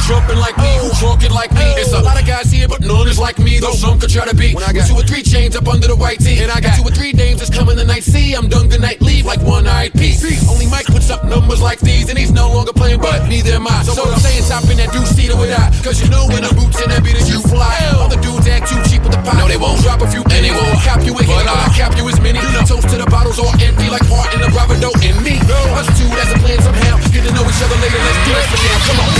jumping like me, who talking like me. It's a lot of guys here, but none is like me. Though some could try to be. When I got 2 or 3 chains up under the white tee, and I got 2 or 3 dames that's coming the night. See, I'm done good night, leave like one-eyed piece. Only Mike puts up numbers like these, and he's no longer playing, but neither am I. So what I'm saying, top in that deuce-seater with I, cause you know when the boots in that beat is you fly. All the dudes act too cheap with the pot. No, they won't drop a few, and they won't cap you again. But I cap you as many. Toast to the bottles all empty like part in the Bravado and me. Us two, that's a plan somehow. Get to know each other later, let's do it for now. Come on.